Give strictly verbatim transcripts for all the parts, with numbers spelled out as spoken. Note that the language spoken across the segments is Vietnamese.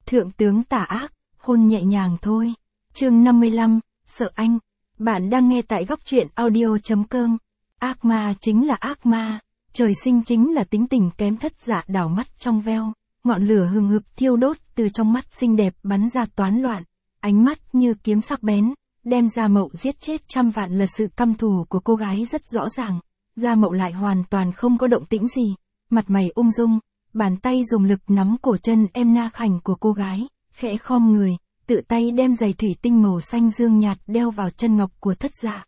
Thượng tướng tà ác, hôn nhẹ nhàng thôi. Chương năm mươi lăm, sợ anh. Bạn đang nghe tại góc truyện audio.com. Ác ma chính là ác ma, trời sinh chính là tính tình kém. Thất Dạ đảo mắt trong veo, ngọn lửa hừng hực thiêu đốt từ trong mắt xinh đẹp bắn ra toán loạn, ánh mắt như kiếm sắc bén, đem Gia Mậu giết chết trăm vạn là sự căm thù của cô gái rất rõ ràng. Gia Mậu lại hoàn toàn không có động tĩnh gì, mặt mày ung dung, bàn tay dùng lực nắm cổ chân em na khảnh của cô gái, khẽ khom người, tự tay đem giày thủy tinh màu xanh dương nhạt đeo vào chân ngọc của Thất Dạ.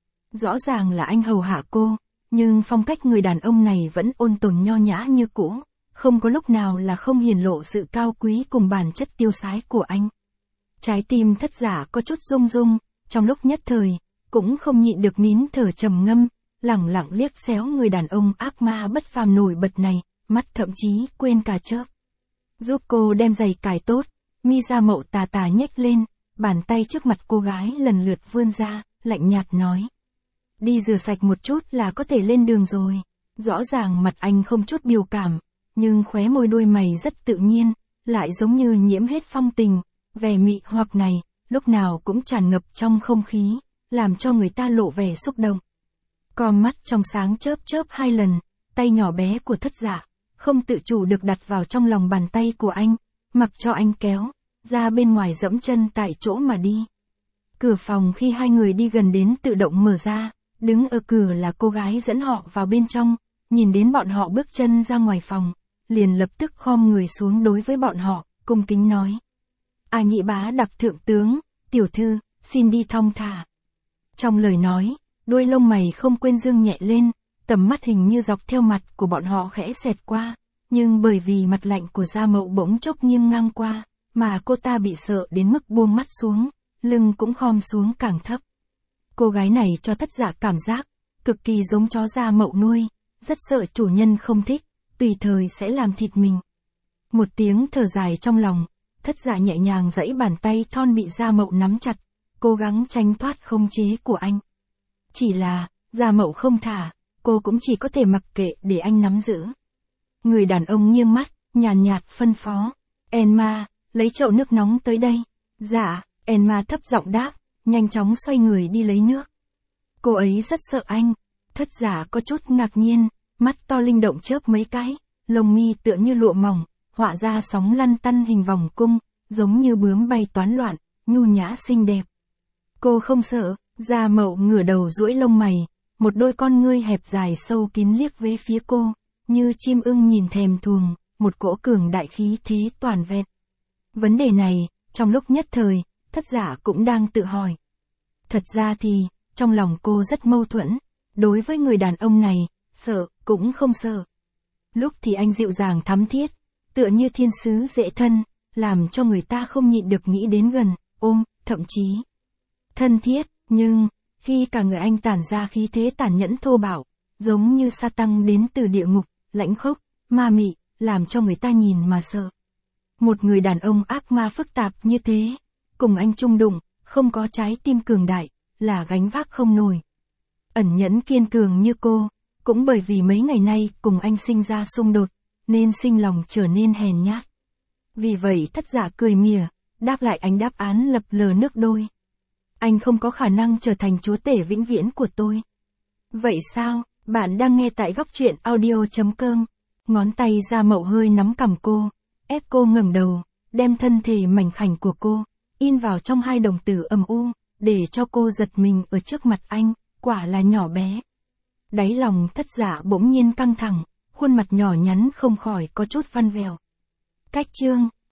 Rõ ràng là anh hầu hạ cô, nhưng phong cách người đàn ông này vẫn ôn tồn nho nhã như cũ, không có lúc nào là không hiển lộ sự cao quý cùng bản chất tiêu sái của anh. Trái tim Thất Dạ có chút rung rung, trong lúc nhất thời, cũng không nhịn được nín thở trầm ngâm, lẳng lặng liếc xéo người đàn ông ác ma bất phàm nổi bật này, mắt thậm chí quên cả chớp. Giúp cô đem giày cài tốt, mi Gia Mậu tà tà nhếch lên, bàn tay trước mặt cô gái lần lượt vươn ra, lạnh nhạt nói. Đi rửa sạch một chút là có thể lên đường rồi. Rõ ràng mặt anh không chút biểu cảm, nhưng khóe môi đuôi mày rất tự nhiên, lại giống như nhiễm hết phong tình, vẻ mị hoặc này, lúc nào cũng tràn ngập trong không khí, làm cho người ta lộ vẻ xúc động. Con mắt trong sáng chớp chớp hai lần, tay nhỏ bé của Thất Dạ, không tự chủ được đặt vào trong lòng bàn tay của anh, mặc cho anh kéo, ra bên ngoài dẫm chân tại chỗ mà đi. Cửa phòng khi hai người đi gần đến tự động mở ra, đứng ở cửa là cô gái dẫn họ vào bên trong, nhìn đến bọn họ bước chân ra ngoài phòng, liền lập tức khom người xuống đối với bọn họ, cung kính nói. À nhị bá đặc thượng tướng, tiểu thư, xin đi thong thả. Trong lời nói, đuôi lông mày không quên dương nhẹ lên, tầm mắt hình như dọc theo mặt của bọn họ khẽ xẹt qua, nhưng bởi vì mặt lạnh của Gia Mậu bỗng chốc nghiêng ngang qua, mà cô ta bị sợ đến mức buông mắt xuống, lưng cũng khom xuống càng thấp. Cô gái này cho Thất Dạ cảm giác, cực kỳ giống chó Gia Mậu nuôi, rất sợ chủ nhân không thích, tùy thời sẽ làm thịt mình. Một tiếng thở dài trong lòng, Thất Dạ nhẹ nhàng giãy bàn tay thon bị Gia Mậu nắm chặt, cố gắng tránh thoát khống chế của anh. Chỉ là, Gia Mậu không thả, cô cũng chỉ có thể mặc kệ để anh nắm giữ. Người đàn ông nghiêng mắt, nhàn nhạt, nhạt phân phó. Enma, lấy chậu nước nóng tới đây. Dạ, Enma thấp giọng đáp, nhanh chóng xoay người đi lấy nước. Cô ấy rất sợ anh. Thất Dạ có chút ngạc nhiên, mắt to linh động chớp mấy cái, lông mi tựa như lụa mỏng, họa ra sóng lăn tăn hình vòng cung, giống như bướm bay toán loạn, nhu nhã xinh đẹp. Cô không sợ. Gia Mậu ngửa đầu duỗi lông mày, một đôi con ngươi hẹp dài sâu kín liếc về phía cô, như chim ưng nhìn thèm thuồng, một cỗ cường đại khí thế toàn vẹn. Vấn đề này, trong lúc nhất thời, Thất Dạ cũng đang tự hỏi. Thật ra thì, trong lòng cô rất mâu thuẫn, đối với người đàn ông này, sợ, cũng không sợ. Lúc thì anh dịu dàng thắm thiết, tựa như thiên sứ dễ thân, làm cho người ta không nhịn được nghĩ đến gần, ôm, thậm chí thân thiết. Nhưng, khi cả người anh tản ra khí thế tàn nhẫn thô bạo, giống như sa tăng đến từ địa ngục, lãnh khốc, ma mị, làm cho người ta nhìn mà sợ. Một người đàn ông ác ma phức tạp như thế, cùng anh chung đụng, không có trái tim cường đại, là gánh vác không nổi. Ẩn nhẫn kiên cường như cô, cũng bởi vì mấy ngày nay cùng anh sinh ra xung đột, nên sinh lòng trở nên hèn nhát. Vì vậy Thất Dạ cười mỉa, đáp lại anh đáp án lập lờ nước đôi. Anh không có khả năng trở thành chúa tể vĩnh viễn của tôi. Vậy sao, bạn đang nghe tại góc truyện audio.com. Ngón tay Gia Mậu hơi nắm cằm cô, ép cô ngẩng đầu, đem thân thể mảnh khảnh của cô, in vào trong hai đồng tử âm u, để cho cô giật mình ở trước mặt anh, quả là nhỏ bé. Đáy lòng Thất Dạ bỗng nhiên căng thẳng, khuôn mặt nhỏ nhắn không khỏi có chút văn vèo. Cách chương